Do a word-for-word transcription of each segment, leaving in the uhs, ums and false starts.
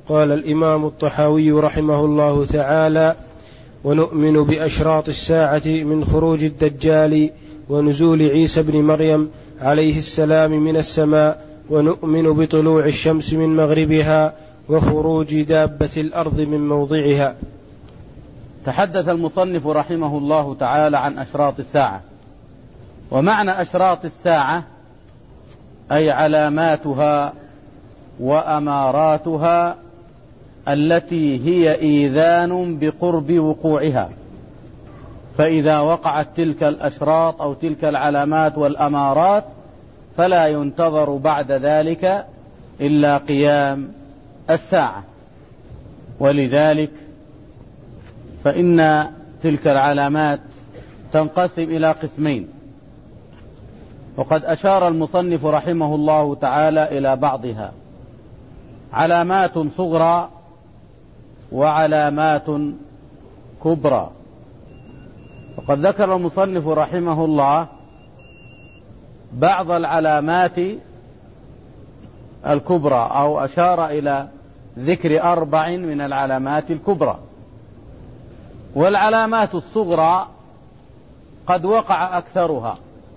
قال الإمام الطحاوي رحمه الله تعالى: ونؤمن بأشراط الساعة من خروج الدجال ونزول عيسى بن مريم عليه السلام من السماء، ونؤمن بطلوع الشمس من مغربها وخروج دابة الأرض من موضعها. تحدث المصنف رحمه الله تعالى عن أشراط الساعة. ومعنى أشراط الساعة أي علاماتها وأماراتها التي هي إيذان بقرب وقوعها، فإذا وقعت تلك الأشراط أو تلك العلامات والأمارات فلا ينتظر بعد ذلك إلا قيام الساعة. ولذلك فإن تلك العلامات تنقسم إلى قسمين، وقد أشار المصنف رحمه الله تعالى إلى بعضها: علامات صغرى وعلامات كبرى. وقد ذكر المصنف رحمه الله بعض العلامات الكبرى، أو أشار إلى ذكر أربع من العلامات الكبرى. والعلامات الصغرى قد وقع أكثرها،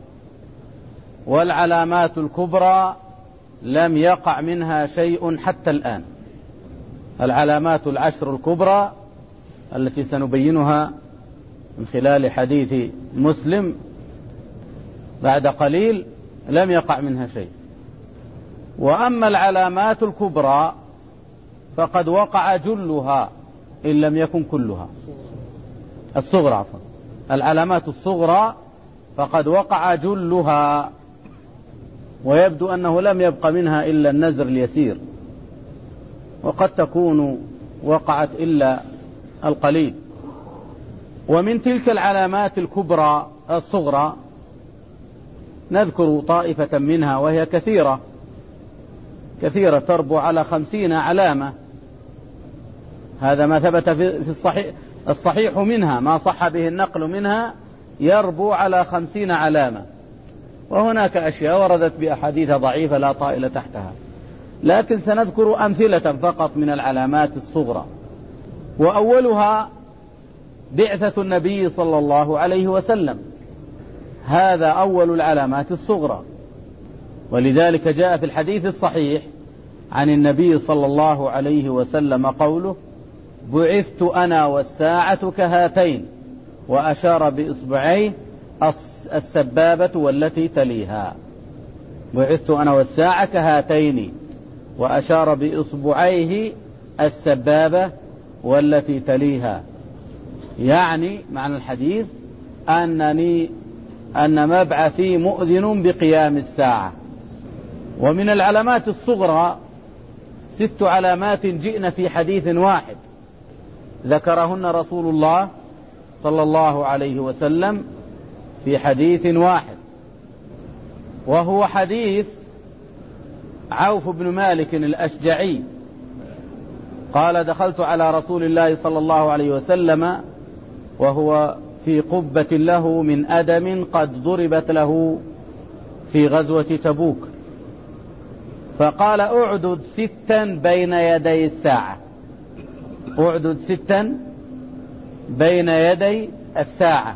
والعلامات الكبرى لم يقع منها شيء حتى الآن. العلامات العشر الكبرى التي سنبينها من خلال حديث مسلم بعد قليل لم يقع منها شيء. وأما العلامات الكبرى فقد وقع جلها إن لم يكن كلها. الصغرى عفوا العلامات الصغرى فقد وقع جلها، ويبدو أنه لم يبق منها إلا النزر اليسير، وقد تكون وقعت إلا القليل. ومن تلك العلامات الكبرى الصغرى نذكر طائفة منها، وهي كثيرة كثيرة تربو على خمسين علامة. هذا ما ثبت في الصحيح, الصحيح منها، ما صح به النقل منها يربو على خمسين علامة. وهناك أشياء وردت بأحاديث ضعيفة لا طائل تحتها، لكن سنذكر أمثلة فقط من العلامات الصغرى. وأولها بعثة النبي صلى الله عليه وسلم، هذا أول العلامات الصغرى. ولذلك جاء في الحديث الصحيح عن النبي صلى الله عليه وسلم قوله: بعثت أنا والساعة كهاتين، وأشار بإصبعيه السبابة والتي تليها. بعثت أنا والساعة كهاتين، وأشار بإصبعيه السبابة والتي تليها. يعني معنى الحديث أنني أن مبعثي مؤذن بقيام الساعة. ومن العلامات الصغرى ست علامات جئن في حديث واحد ذكرهن رسول الله صلى الله عليه وسلم في حديث واحد، وهو حديث عوف بن مالك الأشجعي قال: دخلت على رسول الله صلى الله عليه وسلم وهو في قبة له من أدم قد ضربت له في غزوة تبوك، فقال: أعدد ستا بين يدي الساعة، أعدد ستا بين يدي الساعة: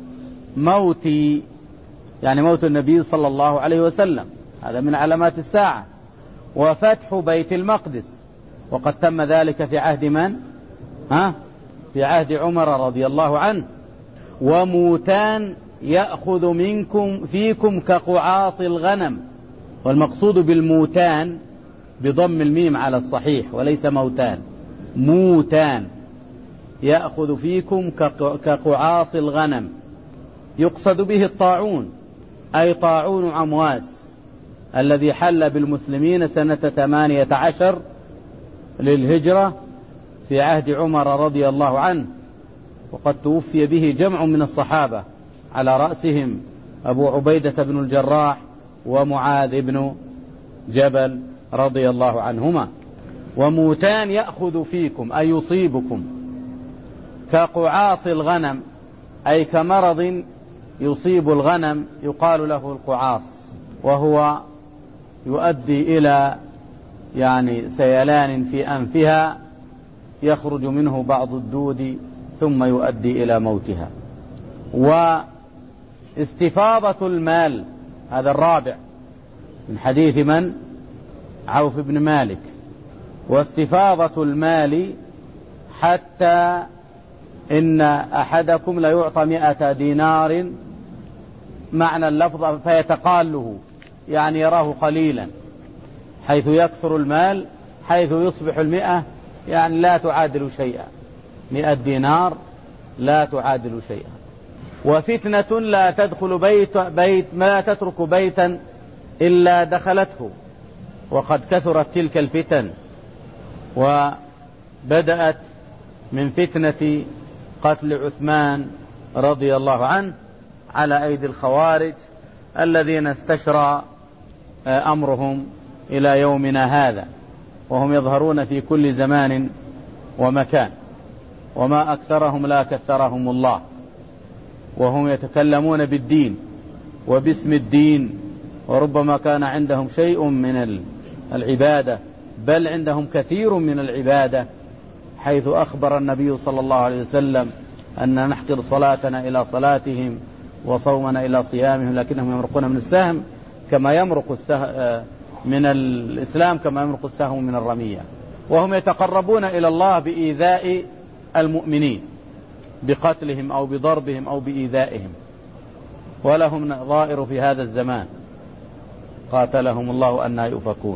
موتي، يعني موت النبي صلى الله عليه وسلم، هذا من علامات الساعة، وفتح بيت المقدس، وقد تم ذلك في عهد من؟ ها؟ في عهد عمر رضي الله عنه. وموتان يأخذ منكم فيكم كقعاص الغنم، والمقصود بالموتان بضم الميم على الصحيح وليس موتان، موتان يأخذ فيكم كقعاص الغنم، يقصد به الطاعون، أي طاعون عمواس الذي حل بالمسلمين سنة ثمانية عشر للهجرة في عهد عمر رضي الله عنه، وقد توفي به جمع من الصحابة على رأسهم أبو عبيدة بن الجراح ومعاذ بن جبل رضي الله عنهما. وموتان يأخذ فيكم أي يصيبكم كقعاص الغنم، أي كمرض يصيب الغنم يقال له القعاص، وهو يؤدي إلى يعني سيلان في أنفها يخرج منه بعض الدود ثم يؤدي إلى موتها. واستفاضة المال، هذا الرابع من حديث من؟ عوف بن مالك. واستفاضة المال حتى إن أحدكم ليعطى مئة دينار، معنى اللفظ فيتقاله، يعني يراه قليلا، حيث يكثر المال، حيث يصبح المئة يعني لا تعادل شيئا، مئة دينار لا تعادل شيئا. وفتنة لا تدخل بيت, بيت ما تترك بيتا إلا دخلته، وقد كثرت تلك الفتن، وبدأت من فتنة قتل عثمان رضي الله عنه على أيدي الخوارج الذين استشرى أمرهم إلى يومنا هذا، وهم يظهرون في كل زمان ومكان، وما أكثرهم لا كثرهم الله، وهم يتكلمون بالدين وباسم الدين، وربما كان عندهم شيء من العبادة، بل عندهم كثير من العبادة، حيث أخبر النبي صلى الله عليه وسلم أن نحقر صلاتنا إلى صلاتهم وصومنا إلى صيامهم، لكنهم يمرقون من السهم كما يمرق السهم من الإسلام كما يمرق السهم من الرمية. وهم يتقربون إلى الله بإيذاء المؤمنين، بقتلهم أو بضربهم أو بإيذائهم، ولهم نظائر في هذا الزمان قاتلهم الله أنى يؤفكون.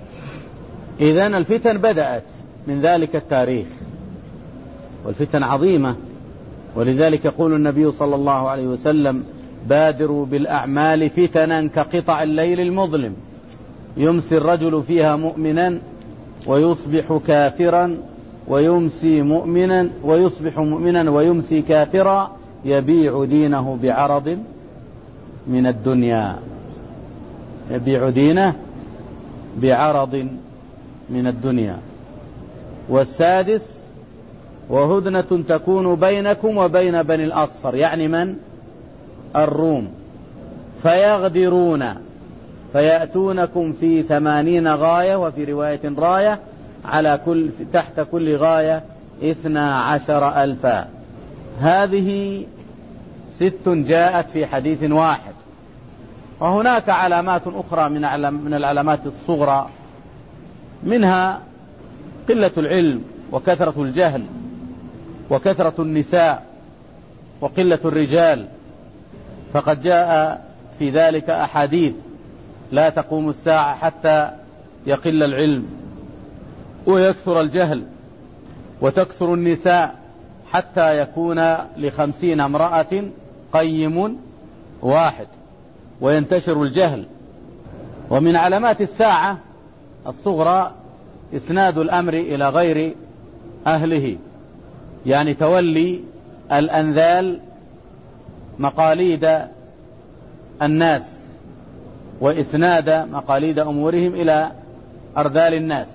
إذن الفتن بدأت من ذلك التاريخ، والفتن عظيمة، ولذلك يقول النبي صلى الله عليه وسلم: بادروا بالأعمال فتنا كقطع الليل المظلم، يمسي الرجل فيها مؤمنا ويصبح كافرا، ويمسي مؤمنا ويصبح مؤمنا ويمسي كافرا، يبيع دينه بعرض من الدنيا، يبيع دينه بعرض من الدنيا. والسادس: وهدنة تكون بينكم وبين بني الأصفر، يعني من؟ الروم، فيغدرون فيأتونكم في ثمانين غاية، وفي رواية راية، على كل تحت كل غاية اثنا عشر ألفا. هذه ست جاءت في حديث واحد. وهناك علامات أخرى من العلامات الصغرى، منها قلة العلم وكثرة الجهل وكثرة النساء وقلة الرجال، فقد جاء في ذلك أحاديث: لا تقوم الساعة حتى يقل العلم ويكثر الجهل وتكثر النساء، حتى يكون لخمسين امرأة قيم واحد، وينتشر الجهل. ومن علامات الساعة الصغرى إسناد الأمر إلى غير أهله، يعني تولي الأنذال مقاليد الناس، وإسناد مقاليد أمورهم إلى أرذال الناس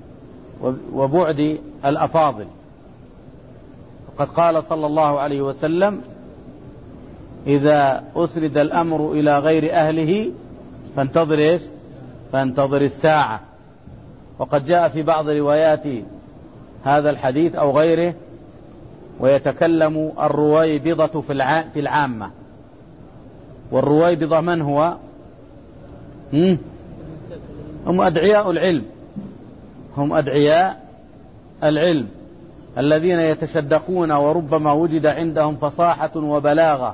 وبعد الأفاضل. وقد قال صلى الله عليه وسلم: إذا أسرد الأمر إلى غير أهله فانتظر إيش؟ فانتظر الساعة. وقد جاء في بعض روايات هذا الحديث أو غيره: ويتكلم الرويبضة في العامة. والرويبضة من هو؟ هم أدعياء العلم، هم أدعياء العلم الذين يتشدقون، وربما وجد عندهم فصاحة وبلاغة،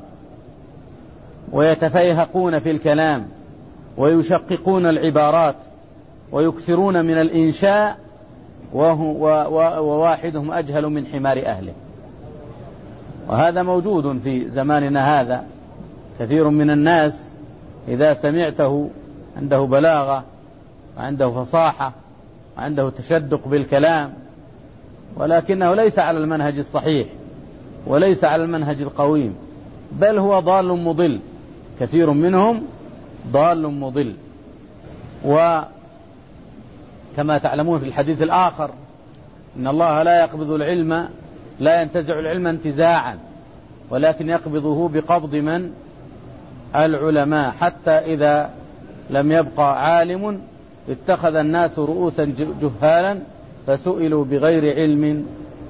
ويتفيهقون في الكلام، ويشققون العبارات، ويكثرون من الإنشاء، وواحدهم أجهل من حمار أهله. وهذا موجود في زماننا هذا. كثير من الناس إذا سمعته عنده بلاغة وعنده فصاحة وعنده تشدق بالكلام، ولكنه ليس على المنهج الصحيح وليس على المنهج القويم، بل هو ضال مضل. كثير منهم ضال مضل. وكما تعلمون في الحديث الآخر: إن الله لا يقبض العلم، لا ينتزع العلم انتزاعا، ولكن يقبضه بقبض من؟ العلماء، حتى إذا لم يبقى عالم اتخذ الناس رؤوسا جهالا فسئلوا بغير علم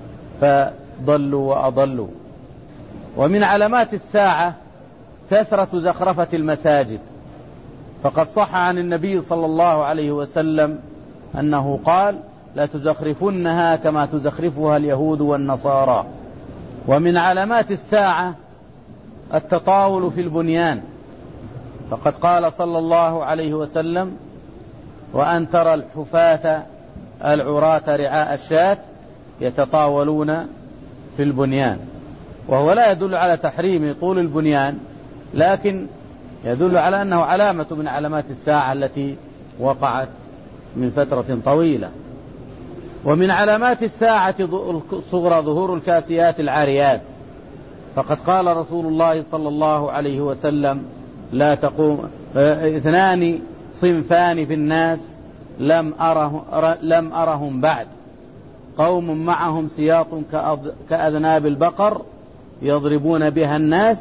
فضلوا وأضلوا. ومن علامات الساعة كثرة زخرفة المساجد، فقد صح عن النبي صلى الله عليه وسلم أنه قال: لا تزخرفنها كما تزخرفها اليهود والنصارى. ومن علامات الساعة التطاول في البنيان، فقد قال صلى الله عليه وسلم: وأن ترى الحفاة العراة رعاء الشاة يتطاولون في البنيان. وهو لا يدل على تحريم طول البنيان، لكن يدل على أنه علامة من علامات الساعة التي وقعت من فترة طويلة. ومن علامات الساعة الصغرى ظهور الكاسيات العاريات، فقد قال رسول الله صلى الله عليه وسلم: لا تقوم اثنان صنفان في الناس لم أره لم أرهم بعد: قوم معهم سياط كأذناب البقر يضربون بها الناس،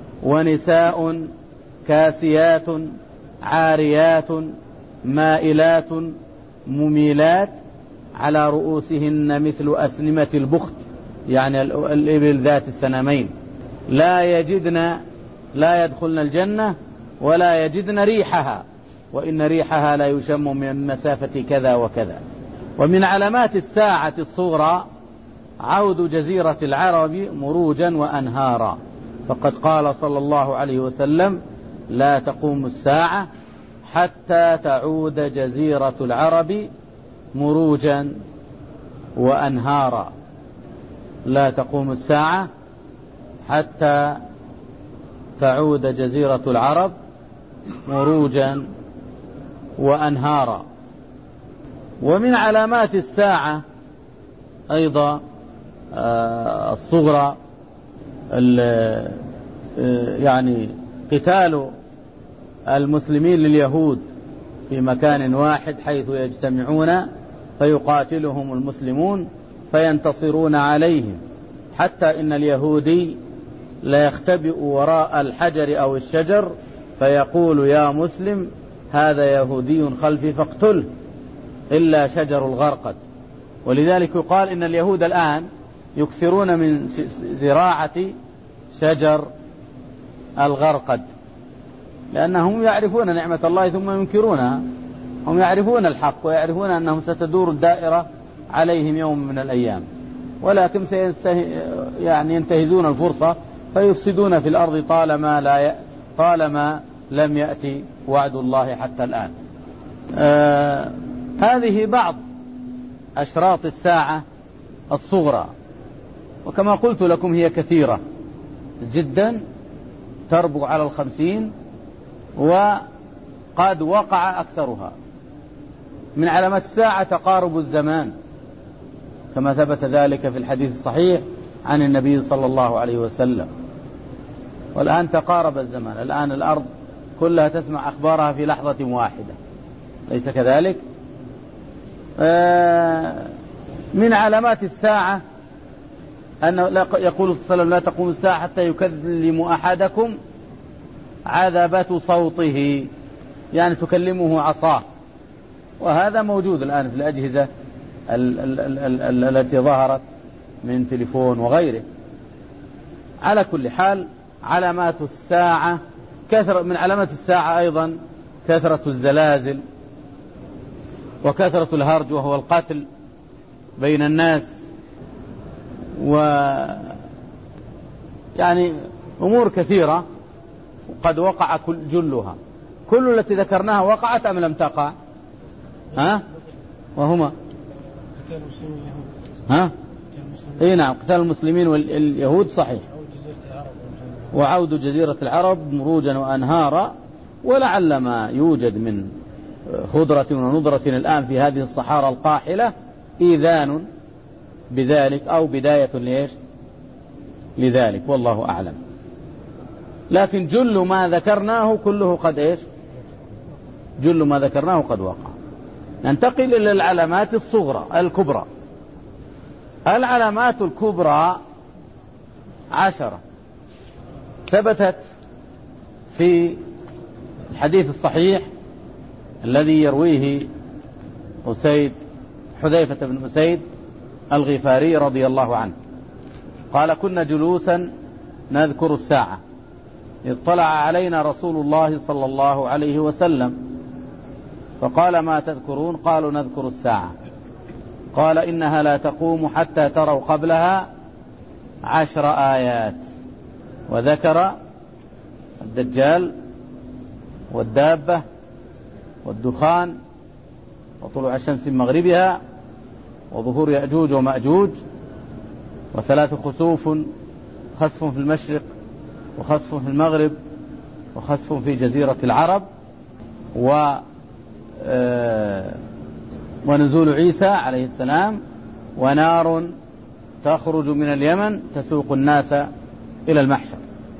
ونساء كاسيات عاريات مائلات مميلات على رؤوسهن مثل أسنمة البخت، يعني الإبل ذات السنمين، لا يجدن لا يدخلن الجنة ولا يجدن ريحها، وإن ريحها لا يشم من مسافة كذا وكذا. ومن علامات الساعة الصغرى عود جزيرة العرب مروجا وأنهارا، فقد قال صلى الله عليه وسلم: لا تقوم الساعة حتى تعود جزيرة العرب مروجا وأنهارا. لا تقوم الساعة حتى تعود جزيرة العرب مروجا وأنهارا. ومن علامات الساعة أيضا الصغرى يعني قتال المسلمين لليهود في مكان واحد حيث يجتمعون فيقاتلهم المسلمون فينتصرون عليهم، حتى إن اليهودي لا يختبئ وراء الحجر أو الشجر فيقول: يا مسلم هذا يهودي خلفي فاقتله، إلا شجر الغرقد. ولذلك يقال إن اليهود الآن يكثرون من زراعة شجر الغرقد، لأنهم يعرفون نعمة الله ثم ينكرونها. هم يعرفون الحق ويعرفون أنهم ستدور الدائرة عليهم يوم من الأيام، ولكن يعني ينتهزون الفرصة فيفسدون في الأرض طالما, لا ي... طالما لم يأتي وعد الله حتى الآن. آه... هذه بعض أشراط الساعة الصغرى، وكما قلت لكم هي كثيرة جدا تربو على الخمسين، وقد وقع أكثرها. من علامات الساعة تقارب الزمان، كما ثبت ذلك في الحديث الصحيح عن النبي صلى الله عليه وسلم. والآن تقارب الزمان، الآن الأرض كلها تسمع أخبارها في لحظة واحدة، ليس كذلك؟ من علامات الساعة أنه يقول صلى الله عليه وسلم: لا تقوم الساعة حتى يكلم أحدكم عذبة صوته، يعني تكلمه عصاه. وهذا موجود الآن في الأجهزة التي ظهرت من تليفون وغيره. على كل حال علامات الساعة كثرة. من علامات الساعة أيضا كثرة الزلازل وكثرة الهرج وهو القتل بين الناس، و يعني أمور كثيرة قد وقع كل جلها. كل التي ذكرناها وقعت أم لم تقع؟ ها؟ وهما قتال المسلمين واليهود. ها؟ اي نعم، قتال المسلمين واليهود صحيح، وعود جزيرة العرب مروجا وأنهارا. ولعل ما يوجد من خضرة ونضرة الآن في هذه الصحارى القاحلة إيذان بذلك أو بداية ليش لذلك، والله أعلم. لكن جل ما ذكرناه كله قد إيش جل ما ذكرناه قد وقع. ننتقل إلى العلامات الصغرى الكبرى. العلامات الكبرى عشرة ثبتت في الحديث الصحيح الذي يرويه أسيد حذيفة بن أسيد الغفاري رضي الله عنه قال: كنا جلوسا نذكر الساعة إذ طلع علينا رسول الله صلى الله عليه وسلم فقال: ما تذكرون؟ قالوا: نذكر الساعة. قال: إنها لا تقوم حتى تروا قبلها عشر آيات. وذكر الدجال والدابة والدخان وطلوع الشمس من مغربها وظهور يأجوج ومأجوج وثلاث خسوف: خسف في المشرق وخسف في المغرب وخسف في جزيرة العرب و ونزول عيسى عليه السلام ونار تخرج من اليمن تسوق الناس إلى المحشر.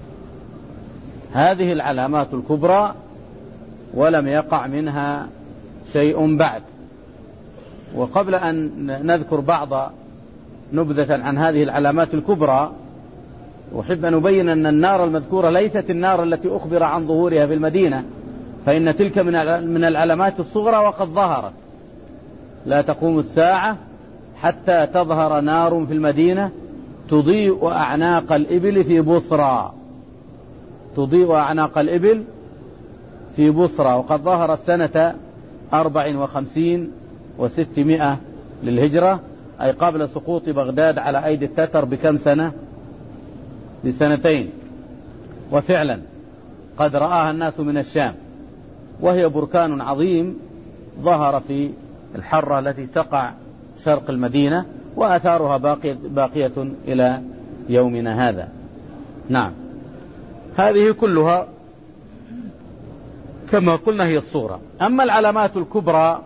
هذه العلامات الكبرى ولم يقع منها شيء بعد. وقبل أن نذكر بعض نبذة عن هذه العلامات الكبرى أحب أن أبين أن النار المذكورة ليست النار التي أخبر عن ظهورها في المدينة، فإن تلك من العلامات الصغرى وقد ظهرت. لا تقوم الساعة حتى تظهر نار في المدينة تضيء أعناق الإبل في بصرى تضيء أعناق الإبل في بصرى وقد ظهرت سنة أربع وخمسين وستمائة للهجرة، أي قبل سقوط بغداد على أيدي التتر بكم سنة؟ بسنتين. وفعلا قد رآها الناس من الشام، وهي بركان عظيم ظهر في الحرة التي تقع شرق المدينة، وآثارها باقية, باقية إلى يومنا هذا. نعم، هذه كلها كما قلنا هي الصورة. أما العلامات الكبرى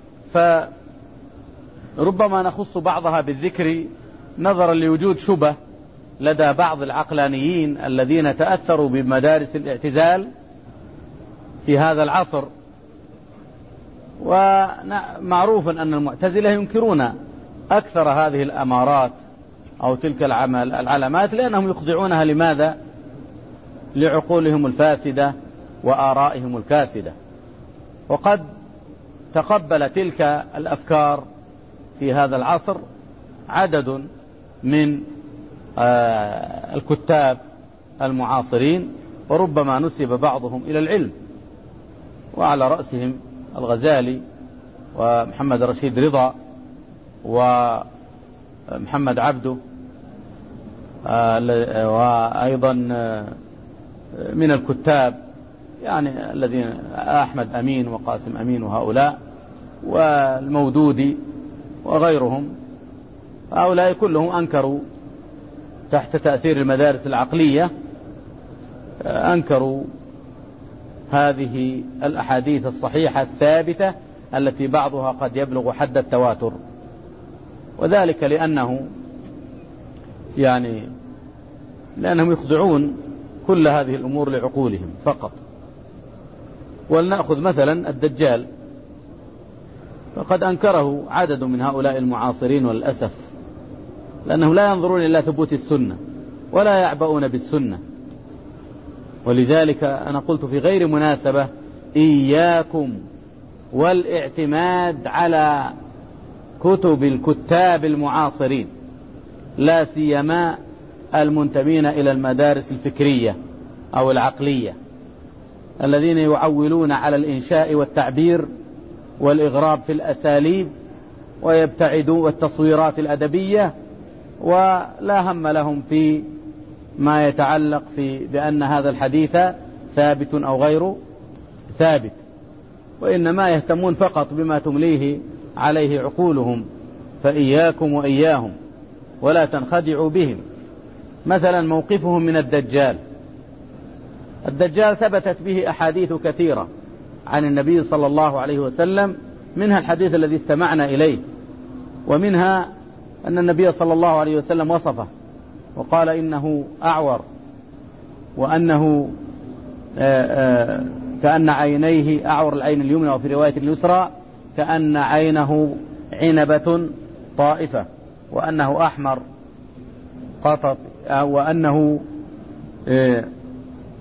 فربما نخص بعضها بالذكر نظرا لوجود شبه لدى بعض العقلانيين الذين تأثروا بمدارس الاعتزال في هذا العصر. ومعروف أن المعتزلة ينكرون أكثر هذه الأمارات أو تلك العلامات لأنهم يخضعونها لماذا؟ لعقولهم الفاسدة وآرائهم الكاسدة. وقد تقبل تلك الأفكار في هذا العصر عدد من الكتاب المعاصرين، وربما نسب بعضهم إلى العلم، وعلى رأسهم الغزالي ومحمد رشيد رضا ومحمد عبده، وأيضا من الكتاب يعني الذين أحمد أمين وقاسم أمين وهؤلاء والمودودي وغيرهم. هؤلاء كلهم أنكروا تحت تأثير المدارس العقلية، أنكروا هذه الأحاديث الصحيحة الثابتة التي بعضها قد يبلغ حد التواتر، وذلك لأنه يعني لأنهم يخضعون كل هذه الأمور لعقولهم فقط. ولنأخذ مثلا الدجال، فقد أنكره عدد من هؤلاء المعاصرين والأسف، لأنهم لا ينظرون إلى ثبوت السنة ولا يعبؤون بالسنة. ولذلك أنا قلت في غير مناسبة: إياكم والاعتماد على كتب الكتاب المعاصرين، لا سيما المنتمين إلى المدارس الفكرية أو العقلية، الذين يعولون على الإنشاء والتعبير والإغراب في الأساليب ويبتعدون والتصويرات الأدبية، ولا هم لهم في ما يتعلق في بأن هذا الحديث ثابت أو غير ثابت، وإنما يهتمون فقط بما تمليه عليه عقولهم. فإياكم وإياهم ولا تنخدعوا بهم. مثلا موقفهم من الدجال. الدجال ثبتت به أحاديث كثيرة عن النبي صلى الله عليه وسلم، منها الحديث الذي استمعنا إليه، ومنها أن النبي صلى الله عليه وسلم وصفه وقال إنه أعور، وأنه آآ آآ كأن عينيه أعور العين اليمنى، وفي رواية اليسرى كأن عينه عنبة طائفة، وأنه أحمر قطط، وأنه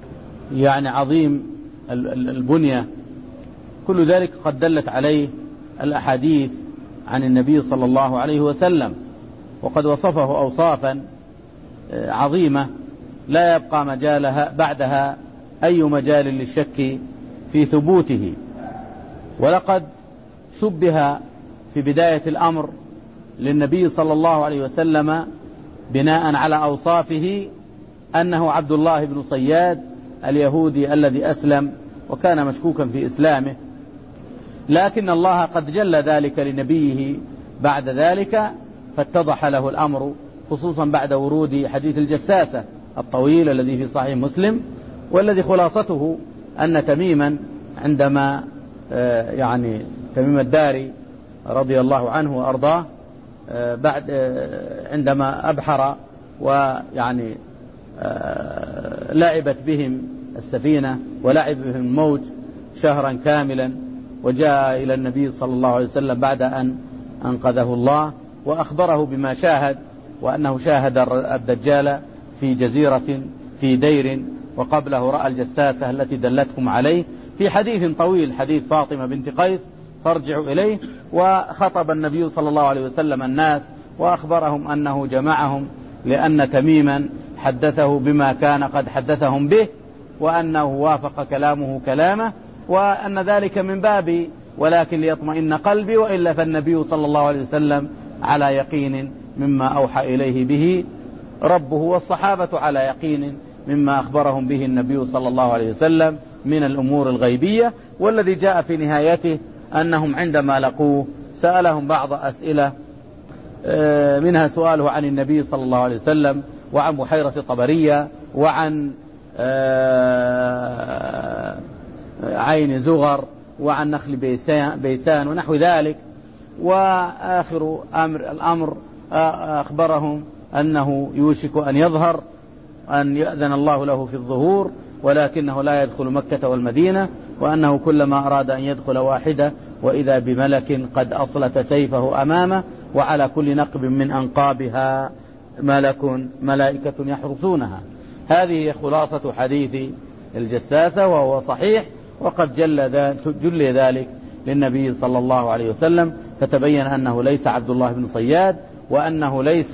يعني عظيم البنية. كل ذلك قد دلت عليه الأحاديث عن النبي صلى الله عليه وسلم، وقد وصفه أوصافا عظيمة لا يبقى مجالها بعدها أي مجال للشك في ثبوته. ولقد شبه في بداية الأمر للنبي صلى الله عليه وسلم بناء على أوصافه أنه عبد الله بن صياد اليهودي الذي أسلم وكان مشكوكا في إسلامه، لكن الله قد جل ذلك لنبيه بعد ذلك فاتضح له الأمر، خصوصا بعد ورود حديث الجساسة الطويل الذي في صحيح مسلم، والذي خلاصته أن تميما عندما يعني تميم الداري رضي الله عنه وأرضاه بعد عندما أبحر ويعني لعبت بهم السفينة ولعب بهم الموج شهرا كاملا، وجاء إلى النبي صلى الله عليه وسلم بعد أن أنقذه الله وأخبره بما شاهد، وأنه شاهد الدجال في جزيرة في دير، وقبله رأى الجساسة التي دلتهم عليه في حديث طويل، حديث فاطمة بنت قيس، فارجعوا إليه. وخطب النبي صلى الله عليه وسلم الناس وأخبرهم أنه جمعهم لأن تميما حدثه بما كان قد حدثهم به، وأنه وافق كلامه كلامه، وأن ذلك من باب ولكن ليطمئن قلبي، وإلا فالنبي صلى الله عليه وسلم على يقين مما أوحى إليه به ربه، والصحابة على يقين مما أخبرهم به النبي صلى الله عليه وسلم من الأمور الغيبية. والذي جاء في نهايته أنهم عندما لقوه سألهم بعض أسئلة، منها سؤاله عن النبي صلى الله عليه وسلم، وعن بحيرة طبرية، وعن عين زغر، وعن نخل بيسان ونحو ذلك. وآخر أمر الأمر أخبرهم أنه يوشك أن يظهر، أن يأذن الله له في الظهور، ولكنه لا يدخل مكة والمدينة، وأنه كلما أراد أن يدخل واحدة وإذا بملك قد أصلت سيفه أمامه، وعلى كل نقب من أنقابها ملك ملائكة يحرسونها. هذه خلاصة حديث الجساسة، وهو صحيح، وقد جل, جل ذلك للنبي صلى الله عليه وسلم، فتبين أنه ليس عبد الله بن صياد، وأنه ليس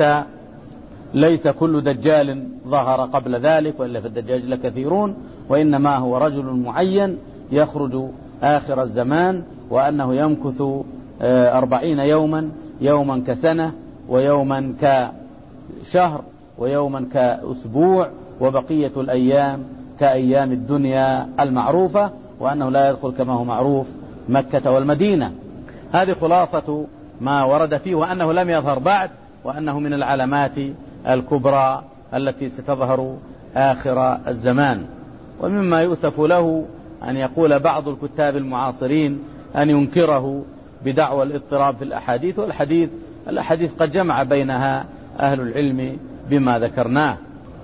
ليس كل دجال ظهر قبل ذلك، وإلا في الدجاج لكثيرون، وإنما هو رجل معين يخرج آخر الزمان، وأنه يمكث أربعين يوما، يوما كسنة، ويوما كشهر، ويوما كأسبوع، وبقية الأيام كأيام الدنيا المعروفة، وأنه لا يدخل كما هو معروف مكة والمدينة. هذه خلاصة ما ورد فيه، وأنه لم يظهر بعد، وأنه من العلامات الكبرى التي ستظهر آخر الزمان. ومما يؤسف له أن يقول بعض الكتاب المعاصرين أن ينكره بدعوى الاضطراب في الأحاديث، والحديث الأحاديث قد جمع بينها أهل العلم بما ذكرناه،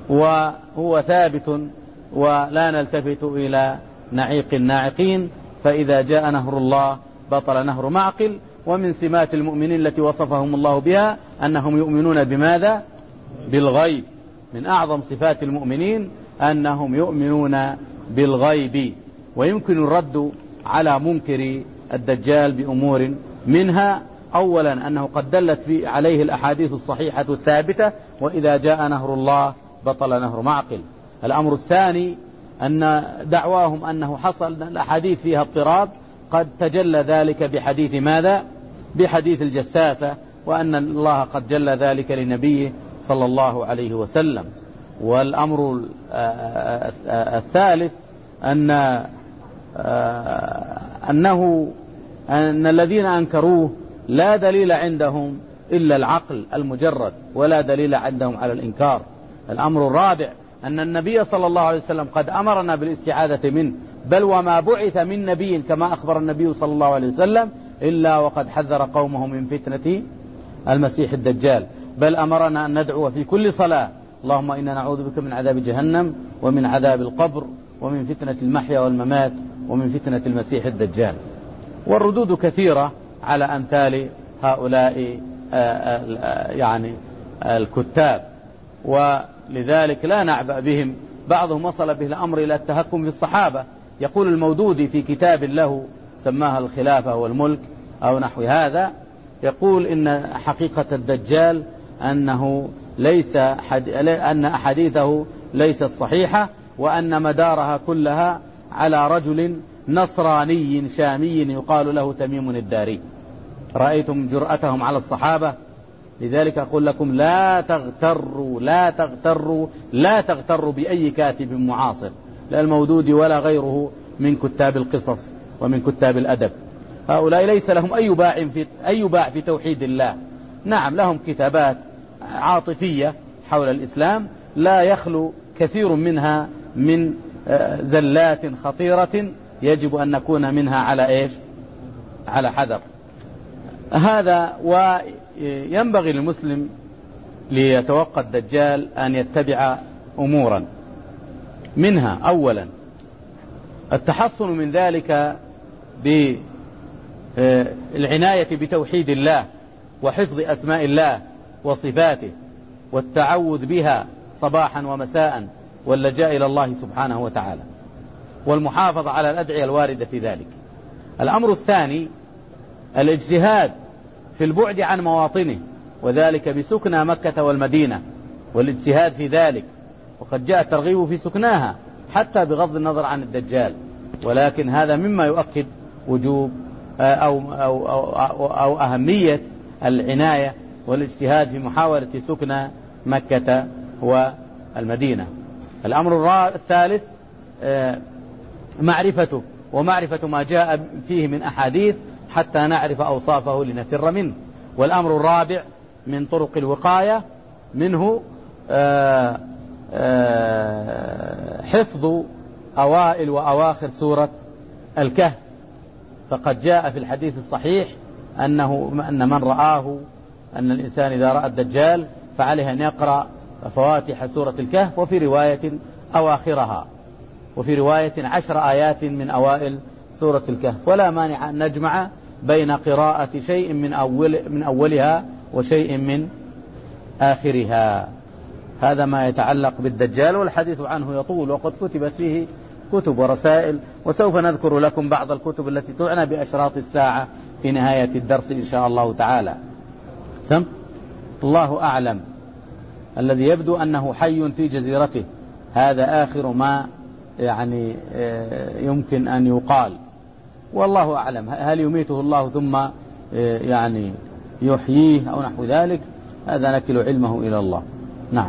وهو ثابت، ولا نلتفت إلى نعيق الناعقين، فإذا جاء نهر الله بطل نهر معقل. ومن سمات المؤمنين التي وصفهم الله بها أنهم يؤمنون بماذا؟ بالغيب. من أعظم صفات المؤمنين أنهم يؤمنون بالغيب. ويمكن الرد على منكر الدجال بأمور، منها أولا أنه قد دلت في عليه الأحاديث الصحيحة الثابتة، وإذا جاء نهر الله بطل نهر معقل. الأمر الثاني أن دعواهم أنه حصل الأحاديث فيها اضطراب قد تجلى ذلك بحديث ماذا؟ بحديث الجساسة، وأن الله قد جلى ذلك لنبيه صلى الله عليه وسلم. والأمر الثالث أن أنه أن الذين أنكروه لا دليل عندهم إلا العقل المجرد، ولا دليل عندهم على الإنكار. الأمر الرابع أن النبي صلى الله عليه وسلم قد أمرنا بالاستعاذة منه، بل وما بعث من نبي كما أخبر النبي صلى الله عليه وسلم إلا وقد حذر قومه من فتنة المسيح الدجال، بل أمرنا أن ندعو في كل صلاة اللهم إنا نعوذ بك من عذاب جهنم، ومن عذاب القبر، ومن فتنة المحيا والممات، ومن فتنة المسيح الدجال. والردود كثيرة على أمثال هؤلاء يعني الكتاب، ولذلك لا نعبأ بهم. بعضهم وصل به الأمر إلى التهكم في الصحابة. يقول المودودي في كتاب له سماها الخلافة والملك أو نحو هذا، يقول إن حقيقة الدجال أنه ليس حد... أن أحاديثه ليست صحيحة، وأن مدارها كلها على رجل نصراني شامي يقال له تميم الداري. رأيتم جرأتهم على الصحابة؟ لذلك أقول لكم لا تغتروا لا تغتروا لا تغتروا بأي كاتب معاصر، لا المودود ولا غيره من كتاب القصص ومن كتاب الأدب. هؤلاء ليس لهم أي باع في أي باع في توحيد الله. نعم لهم كتابات عاطفية حول الإسلام لا يخلو كثير منها من زلات خطيرة يجب أن نكون منها على إيش؟ على حذر. هذا وينبغي للمسلم ليتوقع الدجال أن يتبع أمورا، منها أولا التحصن من ذلك بالعناية بتوحيد الله وحفظ أسماء الله وصفاته والتعوذ بها صباحا ومساء واللجاء إلى الله سبحانه وتعالى، والمحافظة على الأدعية الواردة في ذلك. الأمر الثاني الاجتهاد في البعد عن مواطنه، وذلك بسكنى مكة والمدينة، والاجتهاد في ذلك، وقد جاء الترغيب في سكناها حتى بغض النظر عن الدجال، ولكن هذا مما يؤكد وجوب أو, أو, أو, أو, أو أهمية العناية والاجتهاد في محاولة سكنى مكة والمدينة. الأمر الثالث معرفته ومعرفة ما جاء فيه من أحاديث حتى نعرف أوصافه لنفر منه. والأمر الرابع من طرق الوقاية منه آآ آآ حفظ أوائل وأواخر سورة الكهف، فقد جاء في الحديث الصحيح أنه أن من رآه أن الإنسان إذا رأى الدجال فعليه أن يقرأ فواتح سورة الكهف، وفي رواية أواخرها، وفي رواية عشر آيات من أوائل سورة الكهف، ولا مانع أن نجمع بين قراءة شيء من أول من أولها وشيء من آخرها. هذا ما يتعلق بالدجال، والحديث عنه يطول وقد كتبت فيه كتب ورسائل، وسوف نذكر لكم بعض الكتب التي تعنى بأشراط الساعة في نهاية الدرس إن شاء الله تعالى. سم الله أعلم. الذي يبدو أنه حي في جزيرته، هذا آخر ما يعني يمكن أن يقال، والله أعلم. هل يميته الله ثم يعني يحييه أو نحو ذلك؟ هذا نكل علمه إلى الله. نعم.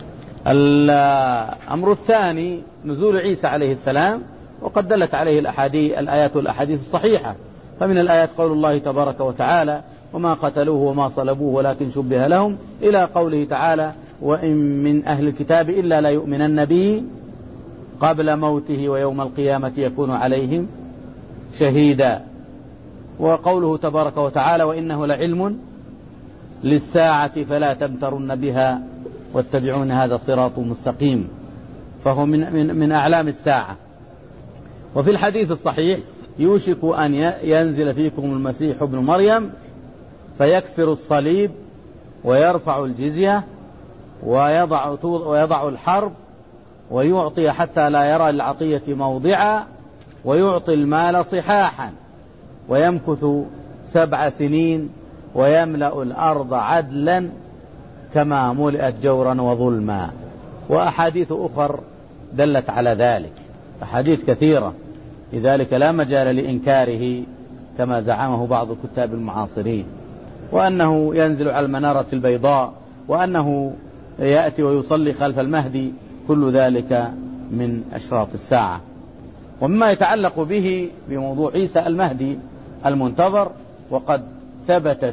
الأمر الثاني نزول عيسى عليه السلام، وقد دلت عليه الأحاديث الآيات والأحاديث الصحيحة. فمن الآيات قول الله تبارك وتعالى وما قتلوه وما صلبوه ولكن شبه لهم، إلى قوله تعالى وإن من أهل الكتاب إلا لا يؤمنن به قبل موته ويوم القيامة يكون عليهم شهيدا. وقوله تبارك وتعالى وإنه لعلم للساعة فلا تمترن بها واتبعون هذا صراط مستقيم، فهو من, من, من أعلام الساعة. وفي الحديث الصحيح يوشك أن ينزل فيكم المسيح ابن مريم فيكسر الصليب ويرفع الجزية ويضع, ويضع الحرب ويعطي حتى لا يرى للعطية موضعا ويعطي المال صحاحا ويمكث سبع سنين ويملأ الأرض عدلا كما ملئت جورا وظلما. وأحاديث أخر دلت على ذلك، أحاديث كثيرة، لذلك لا مجال لإنكاره كما زعمه بعض الكتاب المعاصرين، وأنه ينزل على المنارة البيضاء، وأنه يأتي ويصلي خلف المهدي، كل ذلك من أشراط الساعة. ومما يتعلق به بموضوع عيسى المهدي المنتظر، وقد ثبتت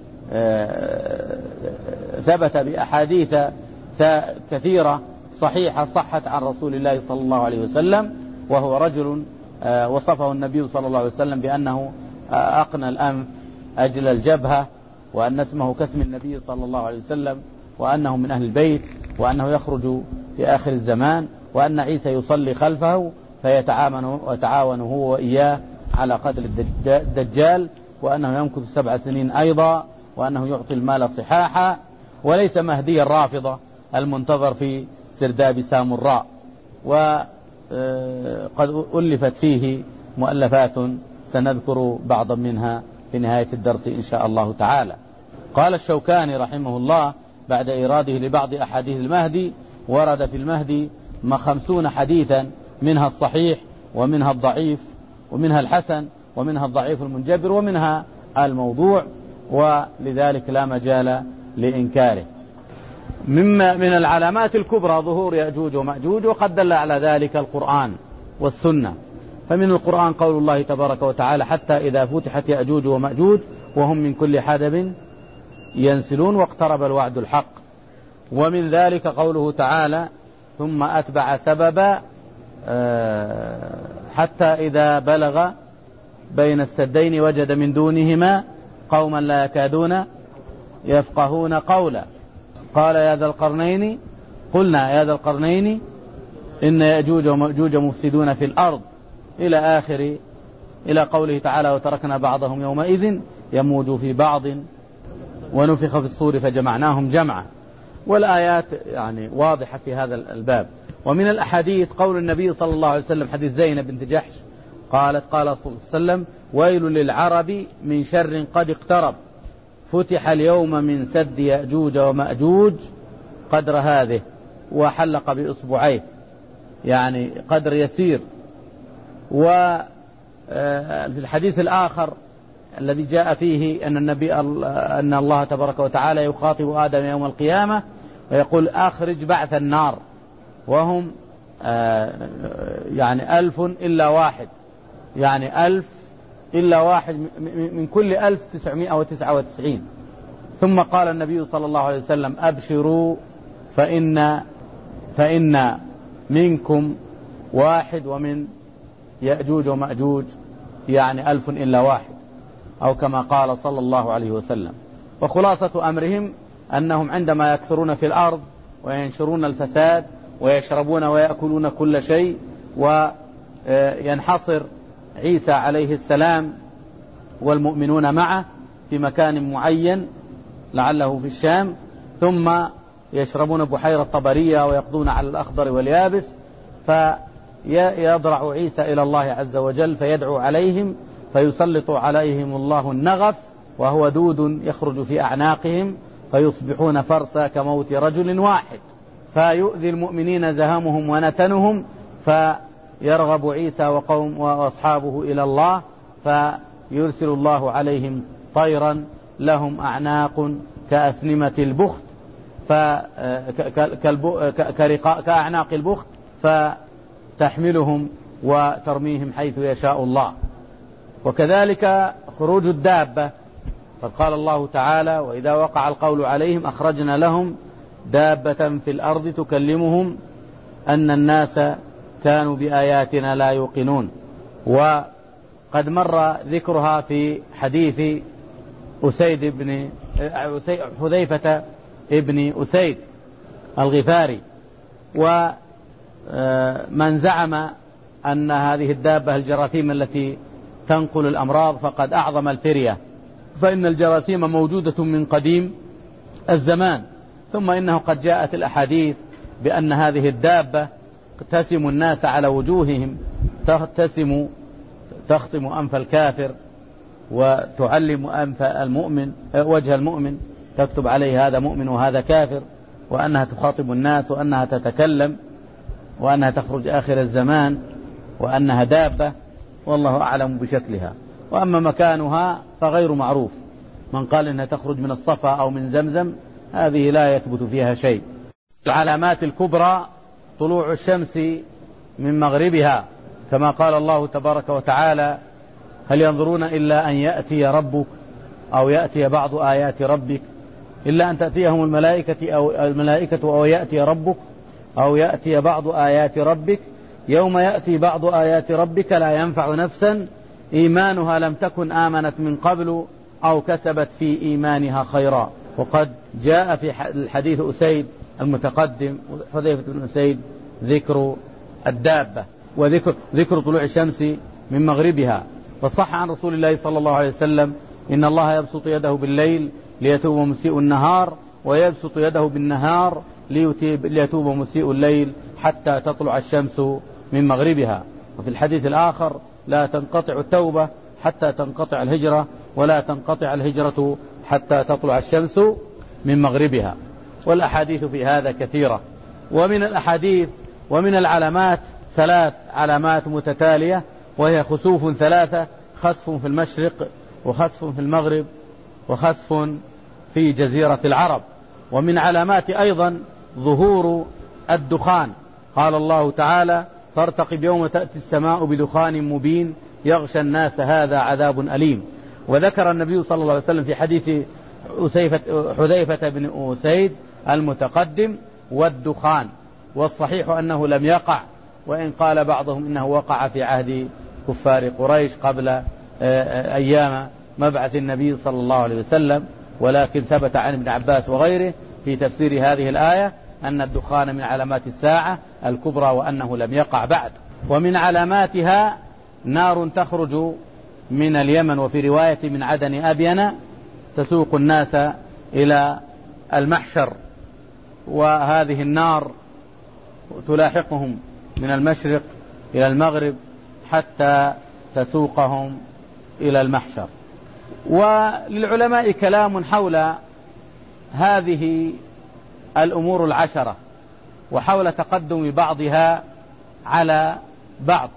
ثبت بأحاديث كثيرة صحيحة صحت عن رسول الله صلى الله عليه وسلم، وهو رجل وصفه النبي صلى الله عليه وسلم بأنه أقنى الأنف أجل الجبهة، وأن اسمه كاسم النبي صلى الله عليه وسلم، وأنه من أهل البيت، وأنه يخرج في آخر الزمان، وأن عيسى يصلي خلفه فيتعاون ويتعاون هو وإياه على قتل الدجال، وأنه يمكث سبع سنين أيضا، وأنه يعطي المال صحاحا، وليس مهدي الرافضة المنتظر في سرداب سامراء. وقد ألفت فيه مؤلفات سنذكر بعضا منها في نهاية الدرس إن شاء الله تعالى. قال الشوكاني رحمه الله بعد إيراده لبعض أحاديث المهدي: ورد في المهدي ما خمسون حديثا، منها الصحيح ومنها الضعيف ومنها الحسن ومنها الضعيف المنجبر ومنها الموضوع، ولذلك لا مجال لإنكاره. مما من العلامات الكبرى ظهور يأجوج ومأجوج، وقد دل على ذلك القرآن والسنة. فمن القرآن قول الله تبارك وتعالى: حتى إذا فتحت يأجوج ومأجوج وهم من كل حدب ينسلون واقترب الوعد الحق. ومن ذلك قوله تعالى: ثم أتبع سببا حتى إذا بلغ بين السدين وجد من دونهما قوما لا يكادون يفقهون قولا قال يا ذا القرنين قلنا يا ذا القرنين إن يأجوج ومأجوج مفسدون في الأرض إلى آخر إلى قوله تعالى: وتركنا بعضهم يومئذ يموج في بعض ونفخ في الصور فجمعناهم جمعا. والآيات يعني واضحة في هذا الباب. ومن الأحاديث قول النبي صلى الله عليه وسلم حديث زينب بنت جحش قالت: قال صلى الله عليه وسلم: ويل للعرب من شر قد اقترب، فتح اليوم من سد يأجوج ومأجوج قدر هذه، وحلق بإصبعيه يعني قدر يسير. وفي الحديث الآخر الذي جاء فيه أن النبي أن الله تبارك وتعالى يخاطب آدم يوم القيامة ويقول: أخرج بعث النار، وهم يعني ألف إلا واحد، يعني ألف إلا واحد من كل ألف تسعمائة وتسعة وتسعين. ثم قال النبي صلى الله عليه وسلم: أبشروا فإن فإن منكم واحد ومن يأجوج ومأجوج يعني ألف إلا واحد، أو كما قال صلى الله عليه وسلم. وخلاصة أمرهم أنهم عندما يكثرون في الأرض وينشرون الفساد ويشربون ويأكلون كل شيء، وينحصر عيسى عليه السلام والمؤمنون معه في مكان معين لعله في الشام، ثم يشربون بحيرة طبرية ويقضون على الأخضر واليابس، فيضرع عيسى إلى الله عز وجل فيدعو عليهم فيسلط عليهم الله النغف، وهو دود يخرج في أعناقهم فيصبحون فرسا كموت رجل واحد، فيؤذي المؤمنين زهمهم ونتنهم، فيرغب عيسى وقوم وأصحابه إلى الله، فيرسل الله عليهم طيرا لهم أعناق كأسنمة البخت كأعناق البخت فتحملهم وترميهم حيث يشاء الله. وكذلك خروج الدابة، فقال الله تعالى: وإذا وقع القول عليهم أخرجنا لهم دابة في الأرض تكلمهم أن الناس كانوا بآياتنا لا يوقنون. وقد مر ذكرها في حديث أسيد بن حذيفة ابن أسيد الغفاري. ومن زعم أن هذه الدابة الجراثيم التي تنقل الأمراض فقد أعظم الفرية، فإن الجراثيم موجودة من قديم الزمان، ثم إنه قد جاءت الأحاديث بأن هذه الدابة تسم الناس على وجوههم، تسم تخطم أنف الكافر وتعلم أنف المؤمن وجه المؤمن، تكتب عليه هذا مؤمن وهذا كافر، وأنها تخاطب الناس، وأنها تتكلم، وأنها تخرج آخر الزمان، وأنها دابة، والله أعلم بشكلها. وأما مكانها فغير معروف، من قال إنها تخرج من الصفا أو من زمزم هذه لا يثبت فيها شيء. العلامات الكبرى طلوع الشمس من مغربها، كما قال الله تبارك وتعالى: هل ينظرون إلا أن يأتي ربك أو يأتي بعض آيات ربك إلا أن تأتيهم الملائكة أو الملائكة أو يأتي ربك أو يأتي بعض آيات ربك يوم يأتي بعض آيات ربك لا ينفع نفسا إيمانها لم تكن آمنت من قبل أو كسبت في إيمانها خيرا. وقد جاء في الحديث أسيد المتقدم حذيفة بن أسيد ذكر الدابة وذكر ذكر طلوع الشمس من مغربها. فصح عن رسول الله صلى الله عليه وسلم: إن الله يبسط يده بالليل ليتوب مسيء النهار، ويبسط يده بالنهار ليتوب مسيء الليل حتى تطلع الشمس من مغربها. وفي الحديث الآخر: لا تنقطع التوبة حتى تنقطع الهجرة، ولا تنقطع الهجرة حتى تطلع الشمس من مغربها. والأحاديث في هذا كثيرة. ومن الأحاديث ومن العلامات ثلاث علامات متتالية، وهي خسوف ثلاثة: خسف في المشرق، وخسف في المغرب، وخسف في جزيرة العرب. ومن علامات أيضا ظهور الدخان، قال الله تعالى: فارتقب يوم تأتي السماء بدخان مبين يغشى الناس هذا عذاب أليم. وذكر النبي صلى الله عليه وسلم في حديث حذيفة بن أسيد المتقدم والدخان، والصحيح أنه لم يقع، وإن قال بعضهم إنه وقع في عهد كفار قريش قبل أيام مبعث النبي صلى الله عليه وسلم، ولكن ثبت عن ابن عباس وغيره في تفسير هذه الآية أن الدخان من علامات الساعة الكبرى وأنه لم يقع بعد. ومن علاماتها نار تخرج من اليمن، وفي رواية من عدن أبين، تسوق الناس إلى المحشر، وهذه النار تلاحقهم من المشرق إلى المغرب حتى تسوقهم إلى المحشر. وللعلماء كلام حول هذه الأمور العشرة وحول تقدم بعضها على بعض،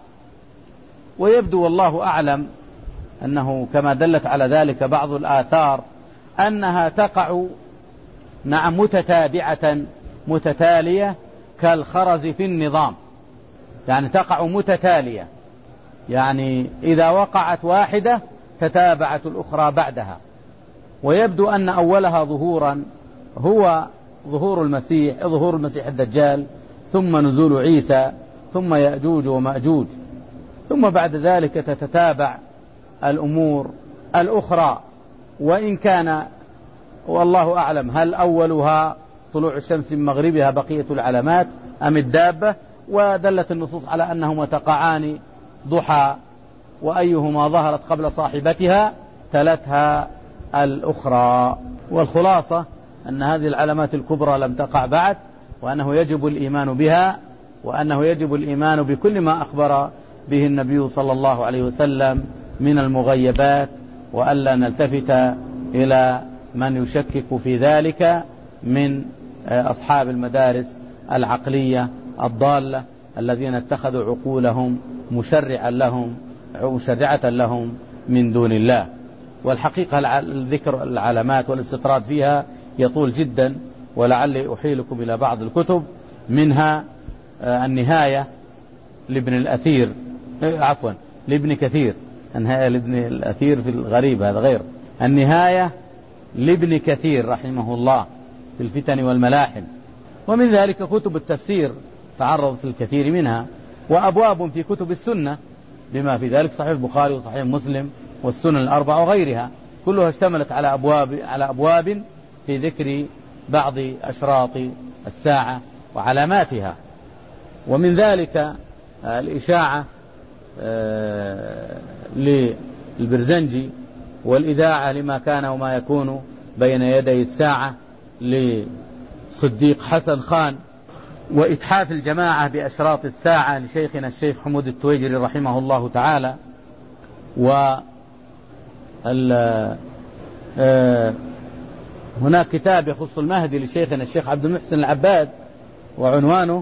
ويبدو والله أعلم أنه كما دلت على ذلك بعض الآثار أنها تقع نعم متتابعة متتالية كالخرز في النظام، يعني تقع متتالية، يعني إذا وقعت واحدة تتابعت الأخرى بعدها. ويبدو أن أولها ظهورا هو ظهور المسيح ظهور المسيح الدجال، ثم نزول عيسى، ثم يأجوج ومأجوج، ثم بعد ذلك تتتابع الأمور الأخرى. وإن كان والله أعلم هل أولها طلوع الشمس من مغربها بقية العلامات أم الدابة، ودلت النصوص على أنهما تقعان ضحى، وأيهما ظهرت قبل صاحبتها تلتها الأخرى. والخلاصة أن هذه العلامات الكبرى لم تقع بعد، وأنه يجب الإيمان بها، وأنه يجب الإيمان بكل ما أخبر به النبي صلى الله عليه وسلم من المغيبات، وألا نلتفت إلى من يشكك في ذلك من أصحاب المدارس العقلية الضالة الذين اتخذوا عقولهم مشرعا لهم مشرعة لهم من دون الله. والحقيقة ذكر العلامات والاستطراد فيها يطول جدا، ولعلي أحيلكم إلى بعض الكتب، منها النهاية لابن الأثير عفوا لابن كثير النهاية لابن الأثير في الغريب، هذا غير النهاية لابن كثير رحمه الله في الفتن والملاحم. ومن ذلك كتب التفسير تعرضت الكثير منها، وأبواب في كتب السنة بما في ذلك صحيح البخاري وصحيح مسلم والسنن الأربع وغيرها، كلها اشتملت على أبواب على أبواب في ذكر بعض أشراط الساعة وعلاماتها. ومن ذلك الإشاعة للبرزنجي، والإذاعة لما كان وما يكون بين يدي الساعة لصديق حسن خان، وإتحاف الجماعة بأشراط الساعة لشيخنا الشيخ حمود التويجري رحمه الله تعالى. و هناك كتاب يخص المهدي لشيخنا الشيخ عبد المحسن العباد، وعنوانه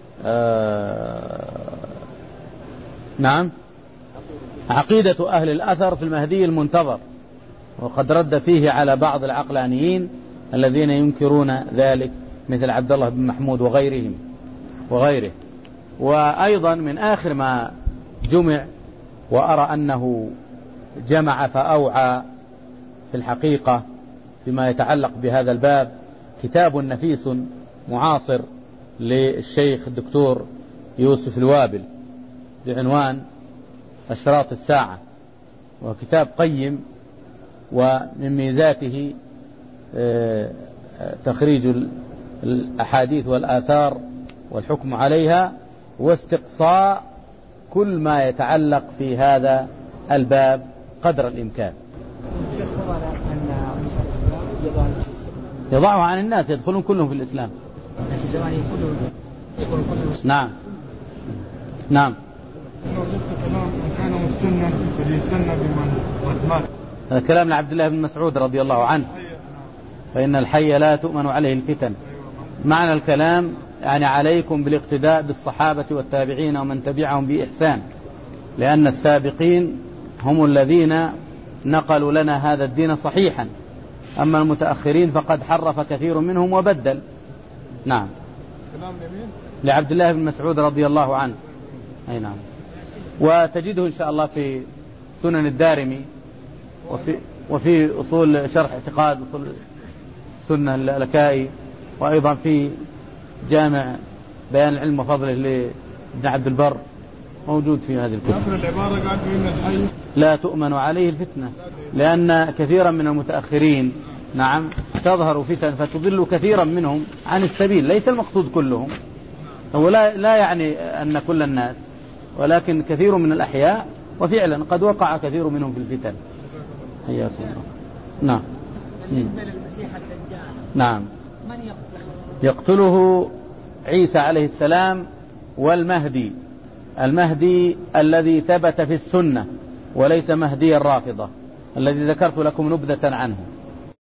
نعم عقيدة أهل الأثر في المهدي المنتظر، وقد رد فيه على بعض العقلانيين الذين ينكرون ذلك مثل عبد الله بن محمود وغيرهم وغيره. وأيضا من آخر ما جمع وأرى أنه جمع فأوعى في الحقيقة فيما يتعلق بهذا الباب كتاب نفيس معاصر للشيخ الدكتور يوسف الوابل بعنوان أشراط الساعة، وكتاب قيم، ومن ميزاته تخريج الأحاديث والآثار والحكم عليها واستقصاء كل ما يتعلق في هذا الباب قدر الإمكان. يضعها عن الناس يدخلون كلهم في الإسلام. نعم نعم كانوا السنة اللي يستنى بمن قد مات. هذا كلام لعبد الله بن مسعود رضي الله عنه، فإن الحي لا تؤمن عليه الفتن. معنى الكلام يعني عليكم بالاقتداء بالصحابة والتابعين ومن تبعهم بإحسان، لأن السابقين هم الذين نقلوا لنا هذا الدين صحيحا، أما المتأخرين فقد حرف كثير منهم وبدل. نعم. لعبد الله بن مسعود رضي الله عنه. أي نعم. وتجده إن شاء الله في سنن الدارمي وفي, وفي أصول شرح اعتقاد أصول سنة اللكائي، وأيضا في جامع بيان العلم وفضله لابن عبد البر، موجود في هذه الكتب. لا تؤمن عليه الفتنة، لأن كثيرا من المتأخرين نعم تظهر فتن فتضل كثيرا منهم عن السبيل. ليس المقصود كلهم، هو لا, لا يعني أن كل الناس، ولكن كثير من الأحياء، وفعلا قد وقع كثير منهم في الفتن. حياكم الله. نعم. نعم. من يقتله؟ عيسى عليه السلام والمهدي. المهدي الذي ثبت في السنة وليس مهدي الرافضة الذي ذكرت لكم نبذة عنه.